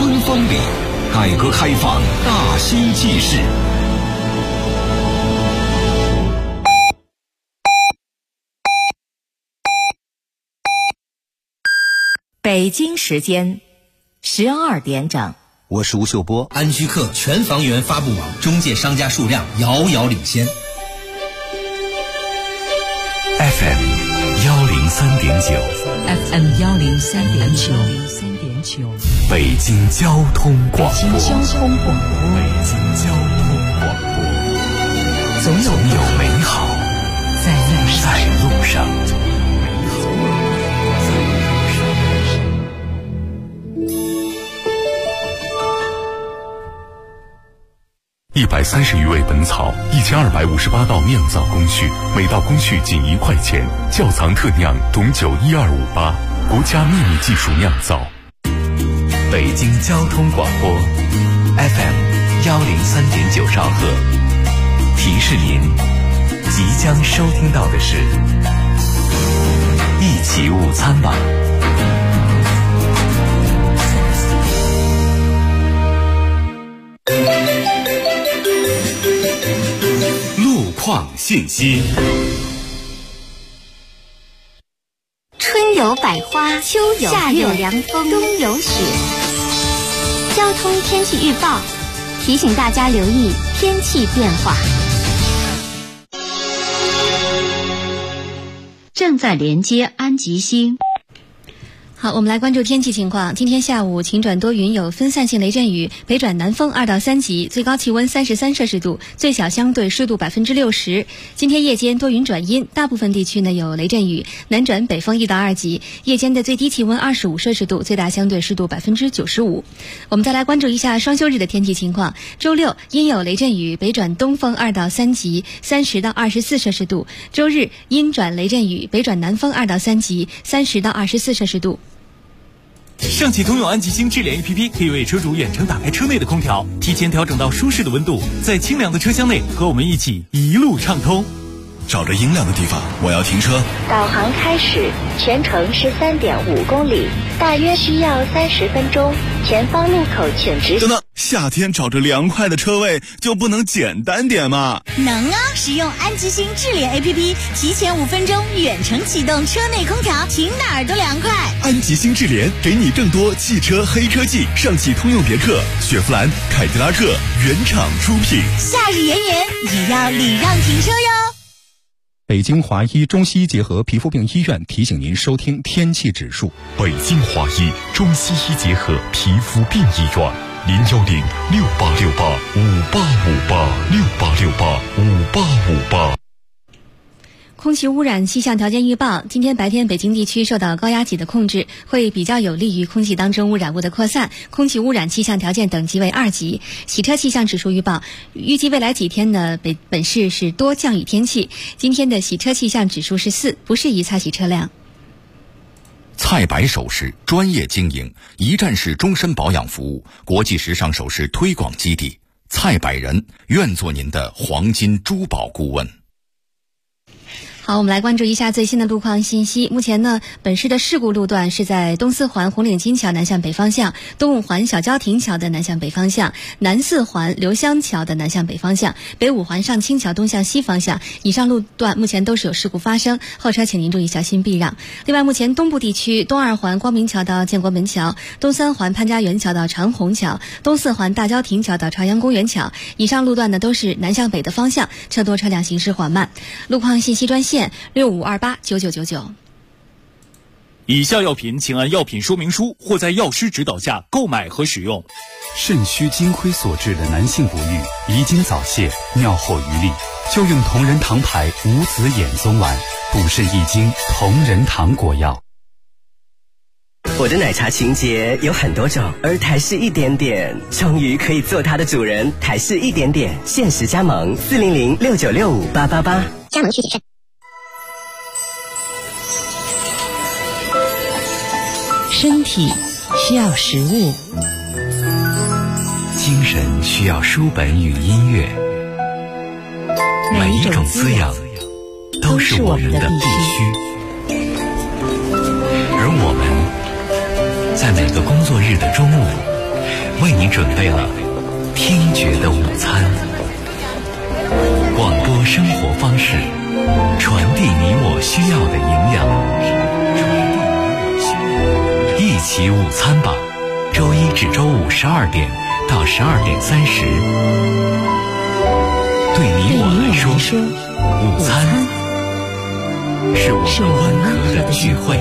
春风里，改革开放大兴纪事。 北京时间12点整， 我是吴秀波。 安居客全房源发布网中介商家数量遥遥领先。 FM 103.9 FM 103.9， 北京交通广播。 北京交通广播， 总有美好在路上。130余味本草，1258道酿造工序，每道工序仅1块钱。窖藏特酿董酒12588，国家秘密技术酿造。北京交通广播 FM 103.9兆赫，提示您即将收听到的是一起午餐吧。况信息。 春有百花，秋有夏有凉风，冬有雪。交通天气预报提醒大家留意天气变化。 正在连接安吉星。 好，我们来关注天气情况。今天下午晴转多云，有分散性雷阵雨，北转南风2到3级，最高气温33摄氏度，最小相对湿度60%。今天夜间多云转阴，大部分地区呢有雷阵雨，南转北风1到2级，夜间的最低气温25摄氏度，最大相对湿度95%。我们再来关注一下双休日的天气情况。周六阴有雷阵雨，北转东风2到3级，30到24摄氏度。周日阴转雷阵雨，北转南风2到3级，30到24摄氏度。 上汽通用安吉星智联 APP 可以为车主远程打开车内的空调，提前调整到舒适的温度，在清凉的车厢内和我们一起一路畅通。 找着阴凉的地方，我要停车。 导航开始，全程是3.5公里，大约需要30分钟。前方路口请直行。 等等，夏天找着凉快的车位就不能简单点吗？ 能啊！使用安吉星智联 APP， 提前5分钟远程启动车内空调，停哪儿都凉快。 安吉星智联给你更多汽车黑科技，上汽通用别克、雪佛兰、凯迪拉克原厂出品。 夏日炎炎也要礼让停车哟。 北京华医中西医结合皮肤病医院提醒您收听天气指数。 北京华医中西医结合皮肤病医院，0106868585868685858。 空气污染气象条件预报：今天白天北京地区受到高压脊的控制，会比较有利于空气当中污染物的扩散，空气污染气象条件等级为2级。洗车气象指数预报：预计未来几天呢，本市是多降雨天气。今天的洗车气象指数是4，不适宜擦洗车辆。 菜百首饰专业经营，一站式终身保养服务，国际时尚首饰推广基地。菜百人愿做您的黄金珠宝顾问。 好，我们来关注一下最新的路况信息。目前呢，本市的事故路段是在东四环红领巾桥南向北方向、东五环小郊亭桥的南向北方向、南四环刘香桥的南向北方向、北五环上清桥东向西方向。以上路段目前都是有事故发生，后车请您注意小心避让。另外，目前东部地区东二环光明桥到建国门桥、东三环潘家园桥到长虹桥、东四环大郊亭桥到朝阳公园桥，以上路段呢都是南向北的方向，车多车辆行驶缓慢。路况信息专线65289999。 以下药品请按药品说明书或在药师指导下购买和使用。 肾虚金亏所致的男性不育、遗精早泄、尿后余力，就用同仁堂牌无子衍宗丸，补肾益精同仁堂果药。 我的奶茶情节有很多种，而台式一点点终于可以做它的主人。台式一点点限时加盟40069658888， 加盟需谨慎。 身体需要食物， 精神需要书本与音乐，每一种滋养都是我们的必须。而我们在每个工作日的中午， 你准备了听觉的午餐。广播生活方式，传递你我需要的营养。一起午餐吧，周一至周五12点到12点30。对你我来说，午餐是我们温和的聚会。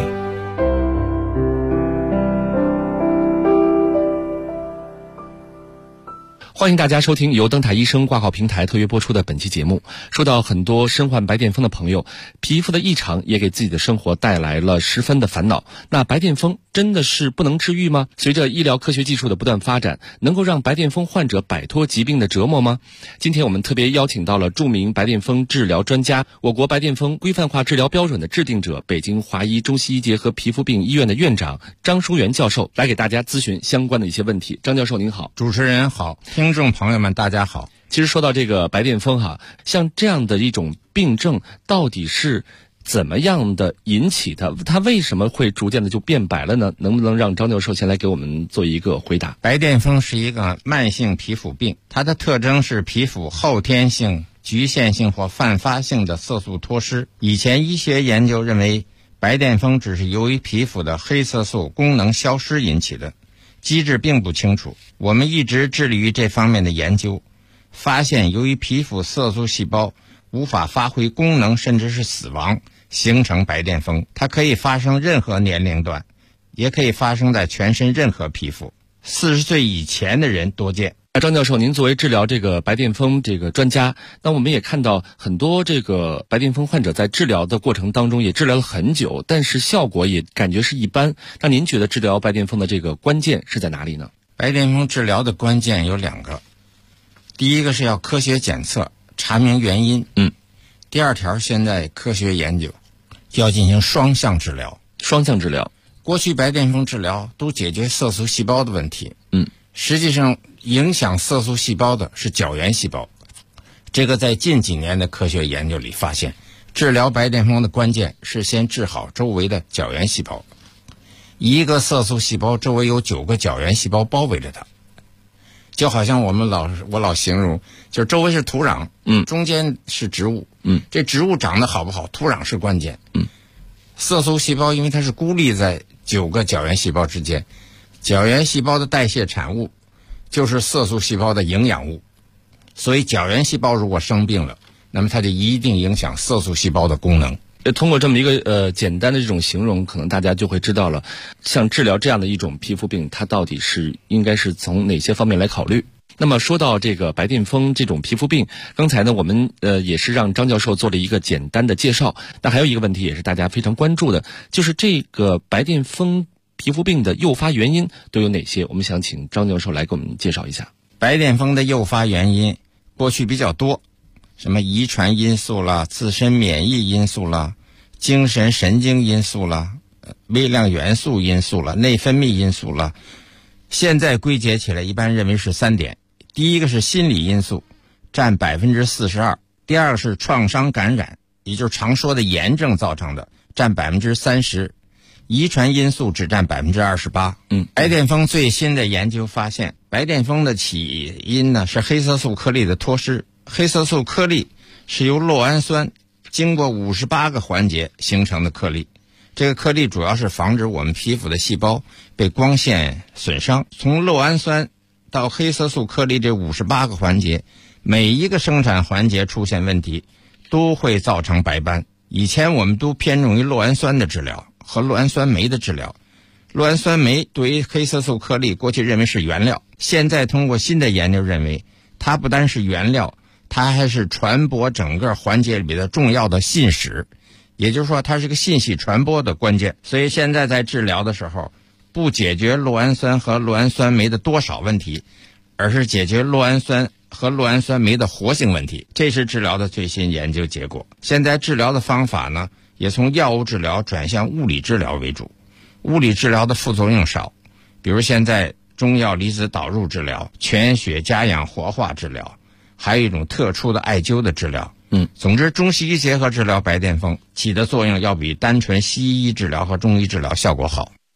欢迎大家收听由灯塔医生挂号平台特约播出的本期节目。说到很多身患白癜风的朋友，皮肤的异常也给自己的生活带来了十分的烦恼。那白癜风真的是不能治愈吗？随着医疗科学技术的不断发展，能够让白癜风患者摆脱疾病的折磨吗？今天我们特别邀请到了著名白癜风治疗专家，我国白癜风规范化治疗标准的制定者，北京华医中西医结合皮肤病医院的院长张淑元教授，来给大家咨询相关的一些问题。张教授您好。 主持人好，听众朋友们大家好。 其实说到这个白癜风像这样的一种病症到底是怎么样的引起的？它为什么会逐渐的就变白了呢？能不能让张教授先来给我们做一个回答？ 白癜风是一个慢性皮肤病，它的特征是皮肤后天性、局限性或泛发性的色素脱失。以前医学研究认为白癜风只是由于皮肤的黑色素功能消失引起的，机制并不清楚。我们一直致力于这方面的研究，发现由于皮肤色素细胞无法发挥功能甚至是死亡，形成白癜风。它可以发生任何年龄段，也可以发生在全身任何皮肤，40岁以前的人多见。 张教授，您作为治疗这个白癜风这个专家，那我们也看到很多这个白癜风患者在治疗的过程当中也治疗了很久，但是效果也感觉是一般。那您觉得治疗白癜风的这个关键是在哪里呢？ 白癜风治疗的关键有2个，第一个是要科学检测，查明原因。第二条，现在科学研究要进行双向治疗。 双向治疗， 过去白癜风治疗都解决色素细胞的问题。实际上影响色素细胞的是角原细胞。这个在近几年的科学研究里发现，治疗白癜风的关键是先治好周围的角原细胞。一个色素细胞周围有9个角原细胞包围着它，就好像我老形容，就是周围是土壤，中间是植物，这植物长得好不好，土壤是关键。色素细胞因为它是孤立在9个角原细胞之间，角原细胞的代谢产物就是色素细胞的营养物，所以角原细胞如果生病了，那么它就一定影响色素细胞的功能。 通过这么一个简单的这种形容，可能大家就会知道了，像治疗这样的一种皮肤病，它到底是应该是从哪些方面来考虑。那么说到这个白癜风这种皮肤病，刚才呢我们也是让张教授做了一个简单的介绍。那还有一个问题也是大家非常关注的，就是这个白癜风皮肤病的诱发原因都有哪些？我们想请张教授来给我们介绍一下。 白癜风的诱发原因过去比较多，什么遗传因素啦、自身免疫因素啦、精神神经因素啦、微量元素因素啦、内分泌因素啦。现在归结起来一般认为是3点。第一个是心理因素，占42%；第二个是创伤感染，也就是常说的炎症造成的，占30%；遗传因素只占28%。白癜风最新的研究发现，白癜风的起因呢是黑色素颗粒的脱失。黑色素颗粒是由酪氨酸经过58个环节形成的颗粒，这个颗粒主要是防止我们皮肤的细胞被光线损伤。从酪氨酸到黑色素颗粒这58个环节，每一个生产环节出现问题，都会造成白斑。以前我们都偏重于酪氨酸的治疗和酪氨酸酶的治疗。酪氨酸酶对于黑色素颗粒过去认为是原料，现在通过新的研究认为，它不单是原料，它还是传播整个环节里的重要的信使，也就是说它是个信息传播的关键。所以现在在治疗的时候，不解决酪氨酸和酪氨酸酶的多少问题，而是解决酪氨酸和酪氨酸酶的活性问题。这是治疗的最新研究结果。现在治疗的方法呢，也从药物治疗转向物理治疗为主。物理治疗的副作用少，比如现在中药离子导入治疗、全血加氧活化治疗，还有一种特殊的艾灸的治疗。总之中西医结合治疗白癜风起的作用要比单纯西医治疗和中医治疗效果好。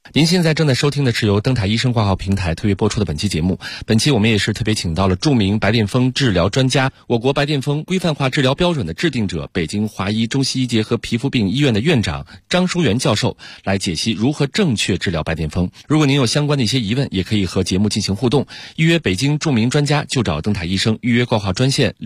您现在正在收听的是由灯塔医生挂号平台特约播出的本期节目。本期我们也是特别请到了著名白癜风治疗专家、我国白癜风规范化治疗标准的制定者、北京华医中西医结合皮肤病医院的院长张淑媛教授来解析如何正确治疗白癜风。如果您有相关的一些疑问，也可以和节目进行互动，预约北京著名专家就找灯塔医生，预约挂号专线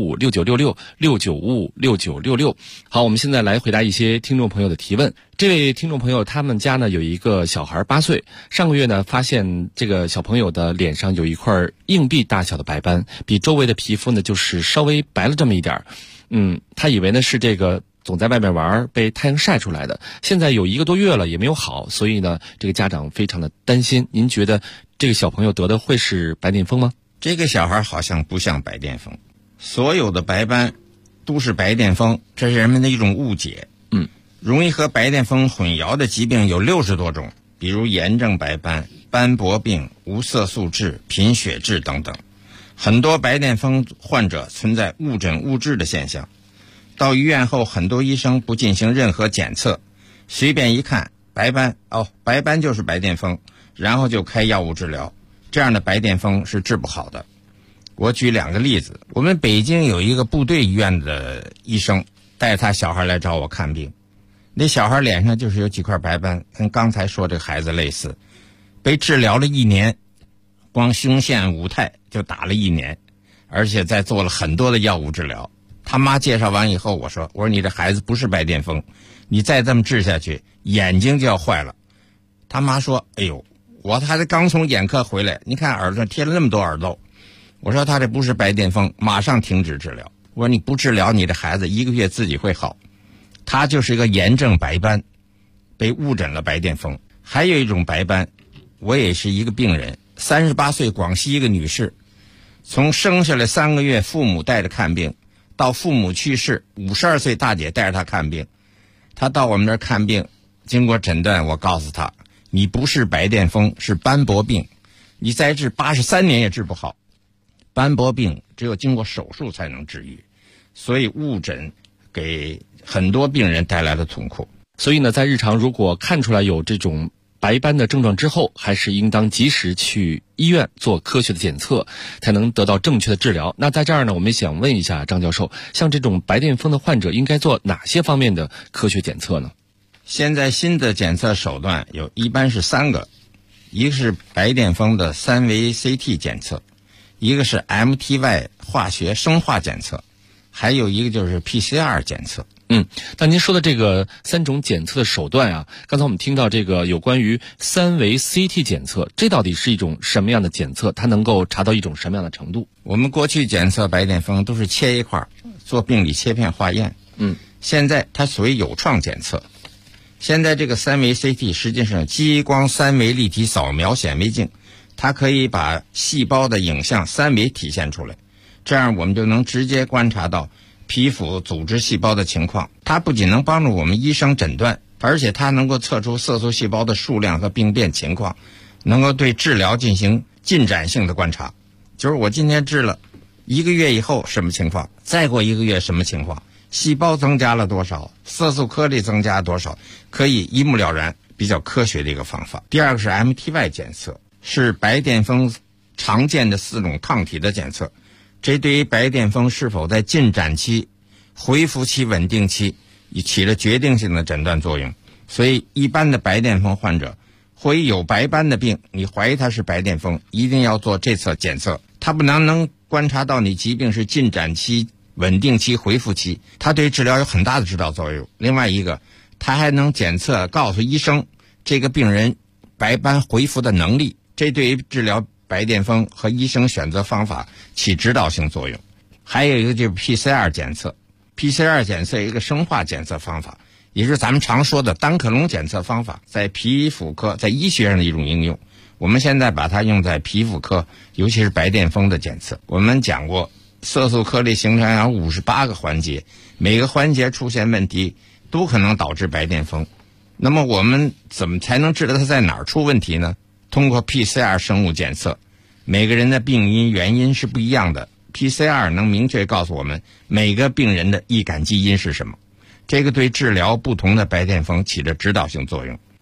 695569666966。好，我们现在来回答一些听众朋友的提问。这位听众朋友，他们家呢有一个小孩8岁，上个月呢发现这个小朋友的脸上有一块硬币大小的白斑，比周围的皮肤呢就是稍微白了这么一点。他以为呢是这个总在外面玩被太阳晒出来的，现在有1个多月了也没有好，所以呢这个家长非常的担心。您觉得这个小朋友得的会是白癜风吗？ 这个小孩好像不像白癜风，所有的白斑都是白癜风，这是人们的一种误解。容易和白癜风混淆的疾病有60多种，比如炎症白斑、斑驳病、无色素痣、贫血痣等等。很多白癜风患者存在误诊误治的现象，到医院后很多医生不进行任何检测，随便一看白斑，白斑就是白癜风，然后就开药物治疗，这样的白癜风是治不好的。我举2个例子，我们北京有一个部队医院的医生带他小孩来找我看病，那小孩脸上就是有几块白斑，跟刚才说这个孩子类似，被治疗了1年，光胸腺五肽就打了1年，而且再做了很多的药物治疗。他妈介绍完以后，我说你这孩子不是白癜风，你再这么治下去眼睛就要坏了。他妈说他刚从眼科回来，你看耳朵贴了那么多耳豆。我说他这不是白癜风，马上停止治疗。我说你不治疗，你的孩子1个月自己会好。他就是一个炎症白斑，被误诊了白癜风。还有一种白斑，我也是一个病人，38岁广西一个女士，从生下来3个月父母带着看病，到父母去世，52岁大姐带着她看病。她到我们这儿看病，经过诊断，我告诉她，你不是白癜风，是斑驳病，你再治83年也治不好。斑驳病只有经过手术才能治愈，所以误诊给很多病人带来了痛苦。 所以呢，在日常如果看出来有这种白斑的症状之后，还是应当及时去医院做科学的检测，才能得到正确的治疗。那在这儿呢，我们想问一下张教授，像这种白癜风的患者应该做哪些方面的科学检测呢？ 现在新的检测手段一般是3个，一个是白癜风的3维 CT 检测，一个是 MTY 化学生化检测，还有一个就是 PCR 检测。 那您说的这个3种检测的手段啊，刚才我们听到这个有关于3维 CT 检测，这到底是一种什么样的检测？它能够查到一种什么样的程度？ 我们过去检测白癜风都是切一块做病理切片化验，现在它属于有创检测。现在这个3维 CT 实际上激光3维立体扫描显微镜，它可以把细胞的影像3维体现出来，这样我们就能直接观察到皮肤组织细胞的情况。它不仅能帮助我们医生诊断，而且它能够测出色素细胞的数量和病变情况，能够对治疗进行进展性的观察。就是我今天治了1个月以后什么情况，再过1个月什么情况，细胞增加了多少，色素颗粒增加多少，可以一目了然，比较科学的一个方法。第2个是 MTY 检测，是白癜风常见的4种抗体的检测，这对于白癜风是否在进展期、恢复期、稳定期起了决定性的诊断作用。所以一般的白癜风患者会有白斑的病，你怀疑它是白癜风，一定要做这次检测。它不能观察到你疾病是进展期、稳定期、恢复期，它对治疗有很大的指导作用。另外一个，它还能检测告诉医生这个病人白斑恢复的能力，这对于治疗白癜风和医生选择方法起指导性作用。还有一个就是 PCR 检测， PCR 检测一个生化检测方法，也就是咱们常说的单克隆检测方法，在皮肤科在医学上的一种应用。我们现在把它用在皮肤科，尤其是白癜风的检测。我们讲过色素颗粒形成有58个环节，每个环节出现问题都可能导致白癜风。那么我们怎么才能知道它在哪儿出问题呢？通过 PCR 生物检测，每个人的病因原因是不一样的， PCR 能明确告诉我们每个病人的易感基因是什么，这个对治疗不同的白癜风起着指导性作用。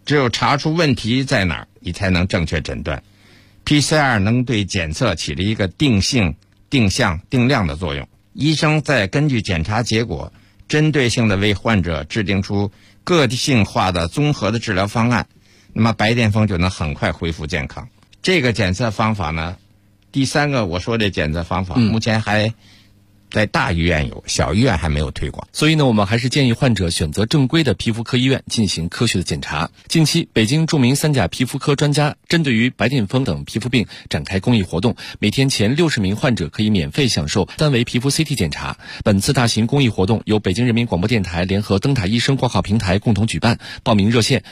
只有查出问题在哪儿，你才能正确诊断。PCR 能对检测起了一个定性、定向、定量的作用。医生再根据检查结果，针对性的为患者制定出个性化的综合的治疗方案，那么白癜风就能很快恢复健康。这个检测方法呢，第三个我说的检测方法，目前还在大医院有，小医院还没有推广。 所以呢，我们还是建议患者选择正规的皮肤科医院进行科学的检查。近期，北京著名3甲皮肤科专家针对于白癜风等皮肤病展开公益活动，每天前60名患者可以免费享受3维皮肤 CT 检查。本次大型公益活动由北京人民广播电台联合灯塔医生挂号平台共同举办，报名热线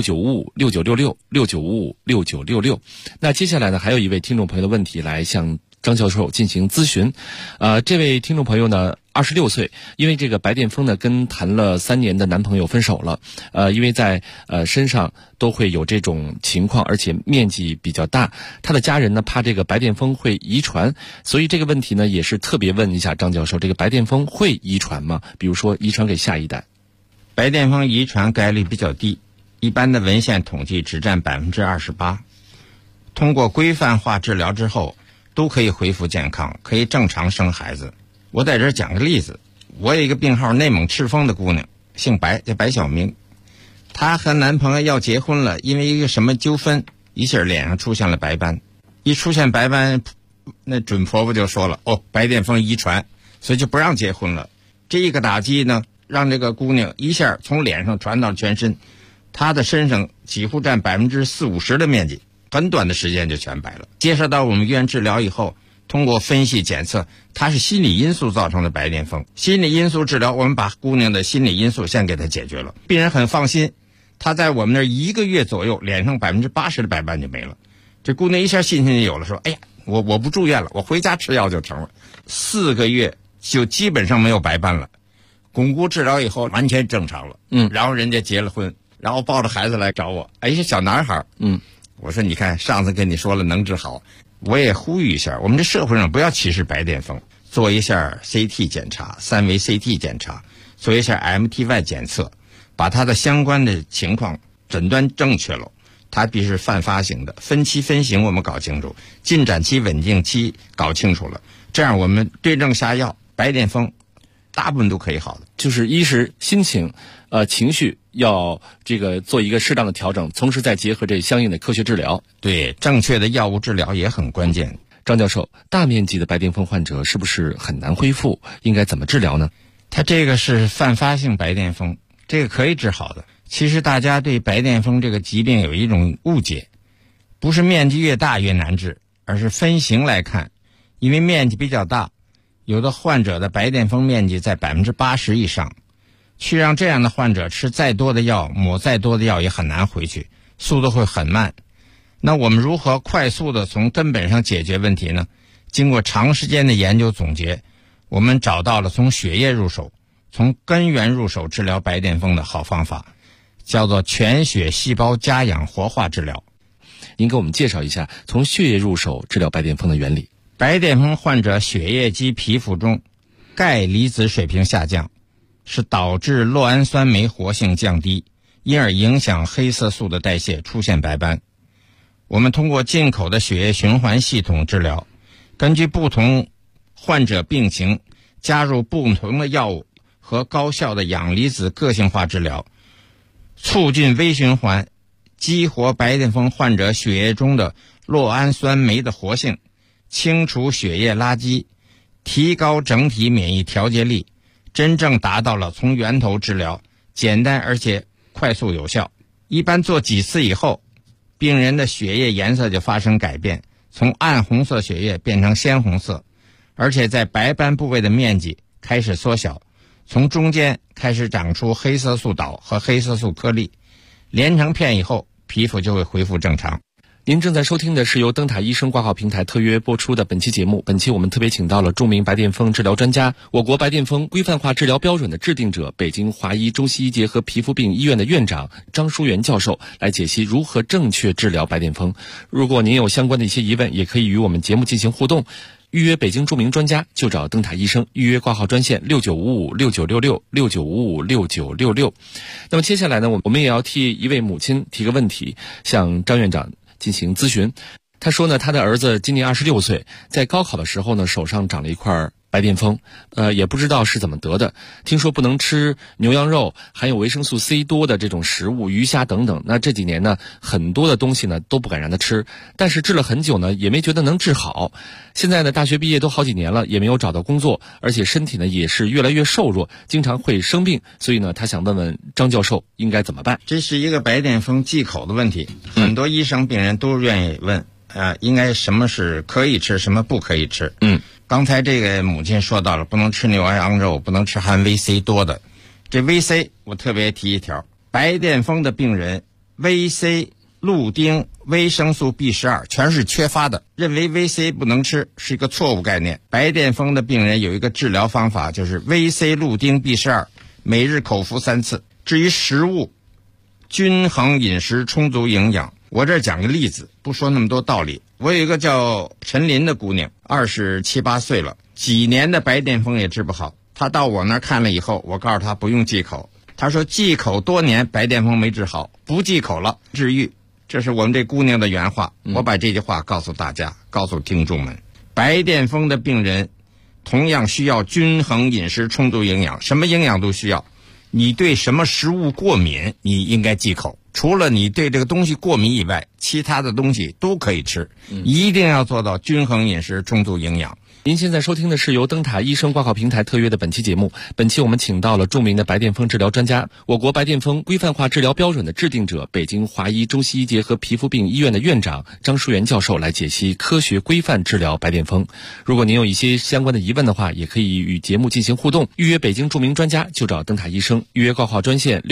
6955696669556966。那接下来呢，还有一位听众朋友的问题来向张教授进行咨询。这位听众朋友呢26岁，因为这个白癜风呢跟谈了3年的男朋友分手了。因为在身上都会有这种情况，而且面积比较大，他的家人呢怕这个白癜风会遗传，所以这个问题呢也是特别问一下张教授，这个白癜风会遗传吗？比如说遗传给下一代？ 白癜风遗传概率比较低，一般的文献统计只占28%。通过规范化治疗之后，都可以恢复健康，可以正常生孩子。我在这儿讲个例子，我有一个病号内蒙赤峰的姑娘，姓白，叫白晓明。她和男朋友要结婚了，因为一个什么纠纷，一下脸上出现了白斑。一出现白斑，那准婆婆就说了，白癜风遗传，所以就不让结婚了。这一个打击呢，让这个姑娘一下从脸上传到全身，她的身上几乎占40-50%的面积，很短的时间就全白了。接受到我们医院治疗以后，通过分析检测，它是心理因素造成的白癜风。心理因素治疗，我们把姑娘的心理因素先给她解决了，病人很放心。她在我们那儿1个月左右，脸上80%的白斑就没了。这姑娘一下信心就有了，说：“哎呀，我不住院了，我回家吃药就成了。”4个月就基本上没有白斑了，巩固治疗以后完全正常了。然后人家结了婚，然后抱着孩子来找我，是小男孩。我说你看，上次跟你说了能治好，我也呼吁一下，我们这社会上不要歧视白癜风，做一下 CT 检查，3维 CT 检查，做一下 MTY 检测，把它的相关的情况诊断正确了。它必须是泛发型的，分期分型我们搞清楚，进展期稳定期搞清楚了，这样我们对症下药，白癜风大部分都可以好的。 就是一是心情情绪要这个做一个适当的调整，同时再结合这相应的科学治疗。 对，正确的药物治疗也很关键。 张教授，大面积的白癜风患者是不是很难恢复？应该怎么治疗呢？ 它这个是泛发性白癜风，这个可以治好的。其实大家对白癜风这个疾病有一种误解，不是面积越大越难治，而是分型来看。因为面积比较大，有的患者的白癜风面积在80%以上，去让这样的患者吃再多的药，抹再多的药也很难回去，速度会很慢。那我们如何快速的从根本上解决问题呢？经过长时间的研究总结，我们找到了从血液入手，从根源入手治疗白癜风的好方法，叫做全血细胞加氧活化治疗。 您给我们介绍一下从血液入手治疗白癜风的原理。 白癜风患者血液及皮肤中钙离子水平下降，是导致酪氨酸酶活性降低，因而影响黑色素的代谢，出现白斑。我们通过进口的血液循环系统治疗，根据不同患者病情加入不同的药物和高效的氧离子个性化治疗，促进微循环，激活白癜风患者血液中的酪氨酸酶的活性，清除血液垃圾，提高整体免疫调节力，真正达到了从源头治疗，简单而且快速有效。一般做几次以后，病人的血液颜色就发生改变，从暗红色血液变成鲜红色，而且在白斑部位的面积开始缩小，从中间开始长出黑色素岛和黑色素颗粒，连成片以后，皮肤就会恢复正常。 您正在收听的是由灯塔医生挂号平台特约播出的本期节目。本期我们特别请到了著名白癜风治疗专家、我国白癜风规范化治疗标准的制定者、北京华医中西医结合皮肤病医院的院长张淑媛教授来解析如何正确治疗白癜风。如果您有相关的一些疑问，也可以与我们节目进行互动。预约北京著名专家就找灯塔医生，预约挂号专线695569666966。那么接下来呢，我们也要替一位母亲提个问题，向张院长进行咨询。他说呢，他的儿子今年26岁，在高考的时候呢，手上长了一块白癜风，也不知道是怎么得的。听说不能吃牛羊肉，含有维生素 C 多的这种食物，鱼虾等等。那这几年呢，很多的东西呢都不敢让他吃，但是治了很久呢，也没觉得能治好。现在呢，大学毕业都好几年了，也没有找到工作，而且身体呢也是越来越瘦弱，经常会生病。所以呢，他想问问张教授应该怎么办？ 这是一个白癜风忌口的问题，很多医生病人都愿意问。应该什么是可以吃，什么不可以吃？刚才这个母亲说到了，不能吃牛羊肉，不能吃含 VC 多的。这 VC 我特别提一条，白癜风的病人 VC、氯丁、维生素 B12 全是缺乏的，认为 VC 不能吃是一个错误概念。白癜风的病人有一个治疗方法，就是 VC、氯丁、B12 每日口服3次。至于食物，均衡饮食，充足营养。我这讲个例子，不说那么多道理。我有一个叫陈林的姑娘，27、28岁了，几年的白癜风也治不好。她到我那儿看了以后，我告诉她不用忌口。她说忌口多年，白癜风没治好，不忌口了，治愈。这是我们这姑娘的原话。我把这句话告诉大家，告诉听众们，白癜风的病人同样需要均衡饮食，充足营养，什么营养都需要。你对什么食物过敏，你应该忌口。除了你对这个东西过敏以外，其他的东西都可以吃，一定要做到均衡饮食，充足营养。 您现在收听的是由灯塔医生挂号平台特约的本期节目。本期我们请到了著名的白癜风治疗专家、我国白癜风规范化治疗标准的制定者、北京华医中西医结合皮肤病医院的院长张淑媛教授来解析科学规范治疗白癜风。如果您有一些相关的疑问的话，也可以与节目进行互动。预约北京著名专家就找灯塔医生，预约挂号专线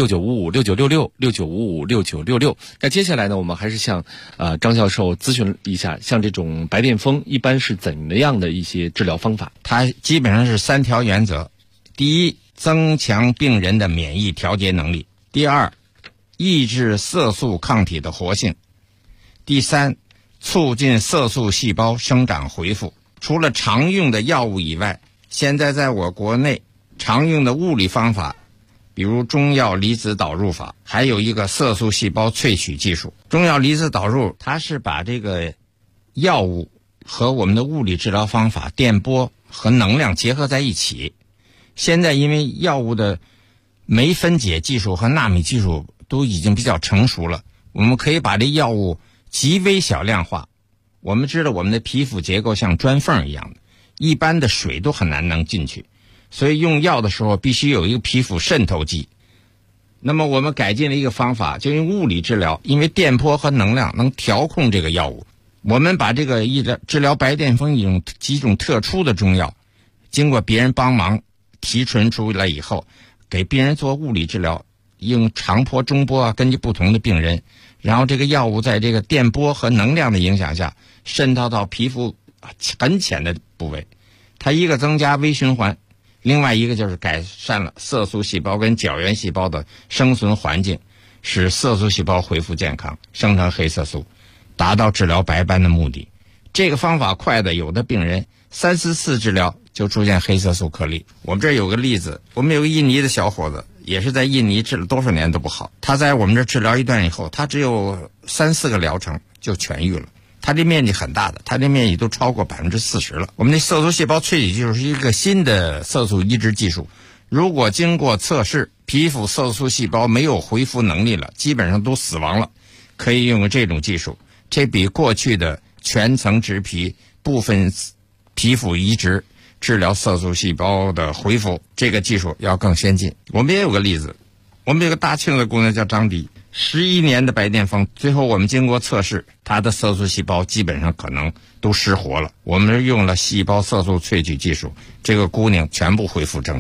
695569666966。那接下来呢，我们还是向张教授咨询一下，像这种白癜风一般是怎么样的一些治疗方法？ 它基本上是3条原则：第一，增强病人的免疫调节能力；第二，抑制色素抗体的活性；第三，促进色素细胞生长恢复。除了常用的药物以外，现在在我国内常用的物理方法，比如中药离子导入法，还有一个色素细胞萃取技术。中药离子导入，它是把这个药物和我们的物理治疗方法电波和能量结合在一起。现在因为药物的酶分解技术和纳米技术都已经比较成熟了，我们可以把这药物极微小量化。我们知道我们的皮肤结构像砖缝一样的，一般的水都很难能进去，所以用药的时候必须有一个皮肤渗透剂。那么我们改进了一个方法，就用物理治疗，因为电波和能量能调控这个药物。我们把这个治疗白癜风几种特殊的中药，经过别人帮忙提纯出来以后，给病人做物理治疗，用长波、中波根据不同的病人，然后这个药物在这个电波和能量的影响下渗透到皮肤很浅的部位。它一个增加微循环，另外一个就是改善了色素细胞跟角原细胞的生存环境，使色素细胞恢复健康，生成黑色素，达到治疗白斑的目的。这个方法快的，有的病人3、4次治疗就出现黑色素颗粒。我们这儿有个例子，我们有个印尼的小伙子，也是在印尼治了多少年都不好。他在我们这儿治疗一段以后，他只有3、4个疗程就痊愈了。他这面积很大的，他这面积都超过40%了。我们的色素细胞萃取技术是一个新的色素移植技术，如果经过测试，皮肤色素细胞没有恢复能力了，基本上都死亡了，可以用这种技术。这比过去的全层植皮、部分皮肤移植治疗色素细胞的恢复，这个技术要更先进。我们也有个例子，我们有个大庆的姑娘叫张迪，11年的白癜风，最后我们经过测试，她的色素细胞基本上可能都失活了。我们用了细胞色素萃取技术，这个姑娘全部恢复正常。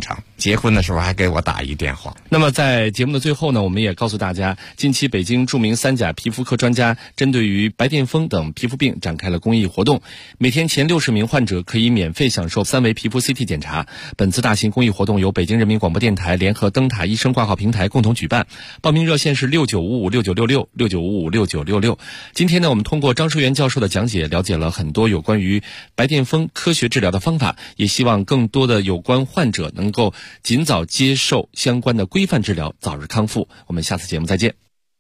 结婚的时候还给我打一电话。 那么在节目的最后呢，我们也告诉大家，近期北京著名3甲皮肤科专家针对于白癜风等皮肤病展开了公益活动，每天前60名患者可以免费享受3维皮肤 CT 检查。本次大型公益活动由北京人民广播电台联合灯塔医生挂号平台共同举办，报名热线是6955696669556966。今天呢，我们通过张淑元教授的讲解，了解了很多有关于白癜风科学治疗的方法，也希望更多的有关患者能够尽早接受相关的规范治疗，早日康复。我们下次节目再见。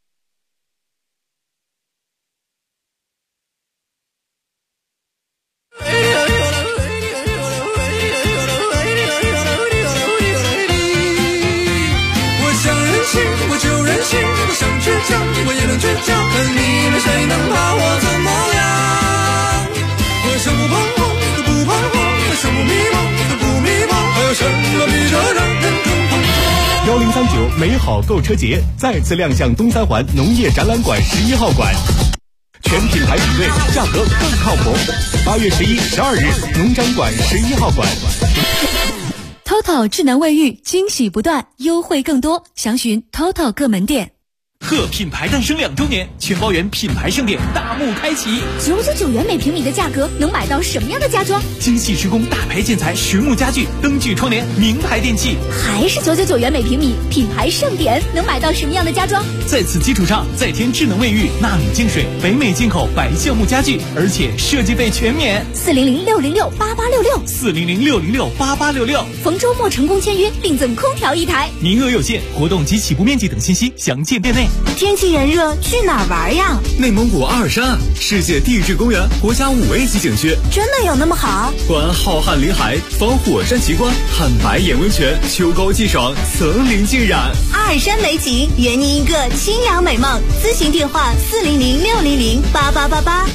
我想任性，我就任性，我想倔强，我也能倔强，看你们谁能把我怎么样？我生不彷徨，都不彷徨，我生不迷茫，都不迷茫，还有什么比这让人更彷徨 ？1039美好购车节再次亮相东三环农业展览馆11号馆，全品牌比对，价格更靠谱。8月11、12日，农展馆11号馆。 TOTO 智能卫浴惊喜不断，优惠更多，详询 TOTO 各门店。 贺品牌诞生2周年，全包园品牌盛典大幕开启 ，999元每平米的价格能买到什么样的家装？ 精细施工大牌建材、实木家具、灯具窗帘、名牌电器， 还是999元每平米，品牌盛典能买到什么样的家装？ 在此基础上再添智能卫浴、纳米净水、北美进口白橡木家具，而且设计费全免。 400-606-8866，400-606-8866，逢周末成功签约，另赠空调1台， 名额有限，活动及起步面积等信息详见店内。 天气炎热，去哪儿玩呀？ 内蒙古阿尔山，世界地质公园，国家5A级景区， 真的有那么好？ 观浩瀚林海，访火山奇观，看白眼温泉，秋高气爽，层林尽染。 阿尔山美景，圆你一个清凉美梦。咨询电话400-600-8888。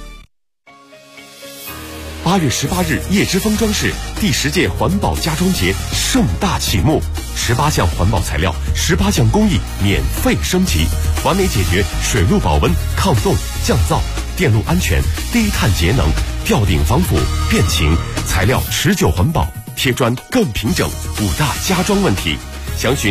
8月18日，叶之峰装饰第10届环保家装节盛大启幕，18项环保材料，18项工艺免费升级，完美解决水路保温、抗冻、降噪、电路安全、低碳节能、吊顶防腐、变形，材料持久环保，贴砖更平整，5大家装问题。详询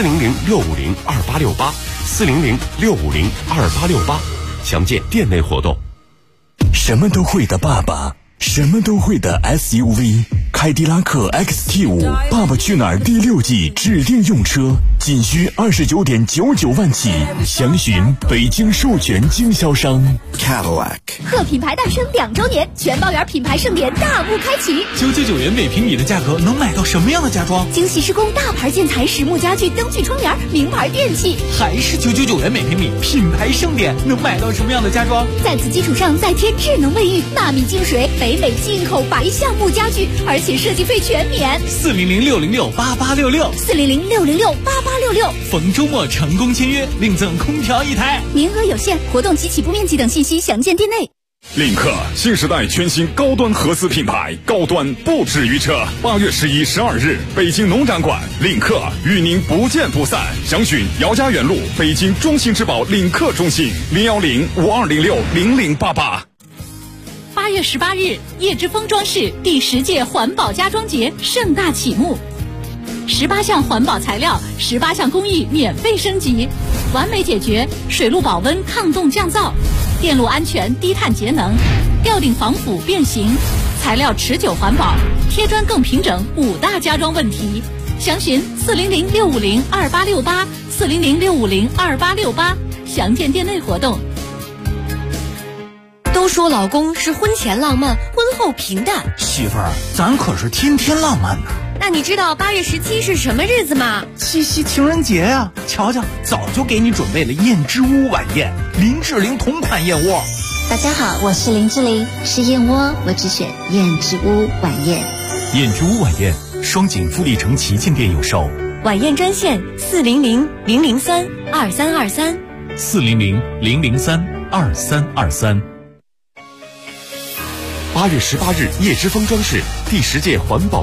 400-650-2868，400-650-2868，详见店内活动。 什么都会的爸爸，什么都会的 SUV， 凯迪拉克 XT5 爸爸去哪儿第6季指定用车，仅需29.99万起，详询北京授权经销商 Cadillac。 贺品牌诞生2周年，全包园品牌盛典大幕开启 ，999元每平米的价格能买到什么样的家装？ 精细施工大牌建材、实木家具、灯具窗帘、名牌电器， 还是999元每平米，品牌盛典能买到什么样的家装？ 在此基础上再贴智能卫浴、纳米净水、北美进口白橡木家具，而且设计费全免。 400-606-8866，400-606-8866，逢周末成功签约，另赠空调1台， 名额有限，活动及起步面积等信息详见店内。 领克新时代全新高端合资品牌，高端不止于车。8月11、12日，北京农展馆，领克与您不见不散。详询姚家园路北京中信之宝领克中心，010-5206-0088。 8月18日，叶之峰装饰第10届环保家装节盛大启幕，18项环保材料，18项工艺免费升级，完美解决水路保温、抗冻降噪、电路安全、低碳节能、吊顶防腐变形，材料持久环保，贴砖更平整，5大家装问题。详询400-650-2868，400-650-2868，详见店内活动。 都说老公是婚前浪漫，婚后平淡。 媳妇儿，咱可是天天浪漫呢。 那你知道8月17是什么日子吗？ 七夕情人节呀！瞧瞧，早就给你准备了燕之屋晚宴，林志玲同款燕窝。 大家好，我是林志玲，吃燕窝我只选燕之屋晚宴。 燕之屋晚宴，双井富力城旗舰店有售。 晚宴专线400-003-2323。 400-003-2323。 8月18日，叶之峰装饰第10届环保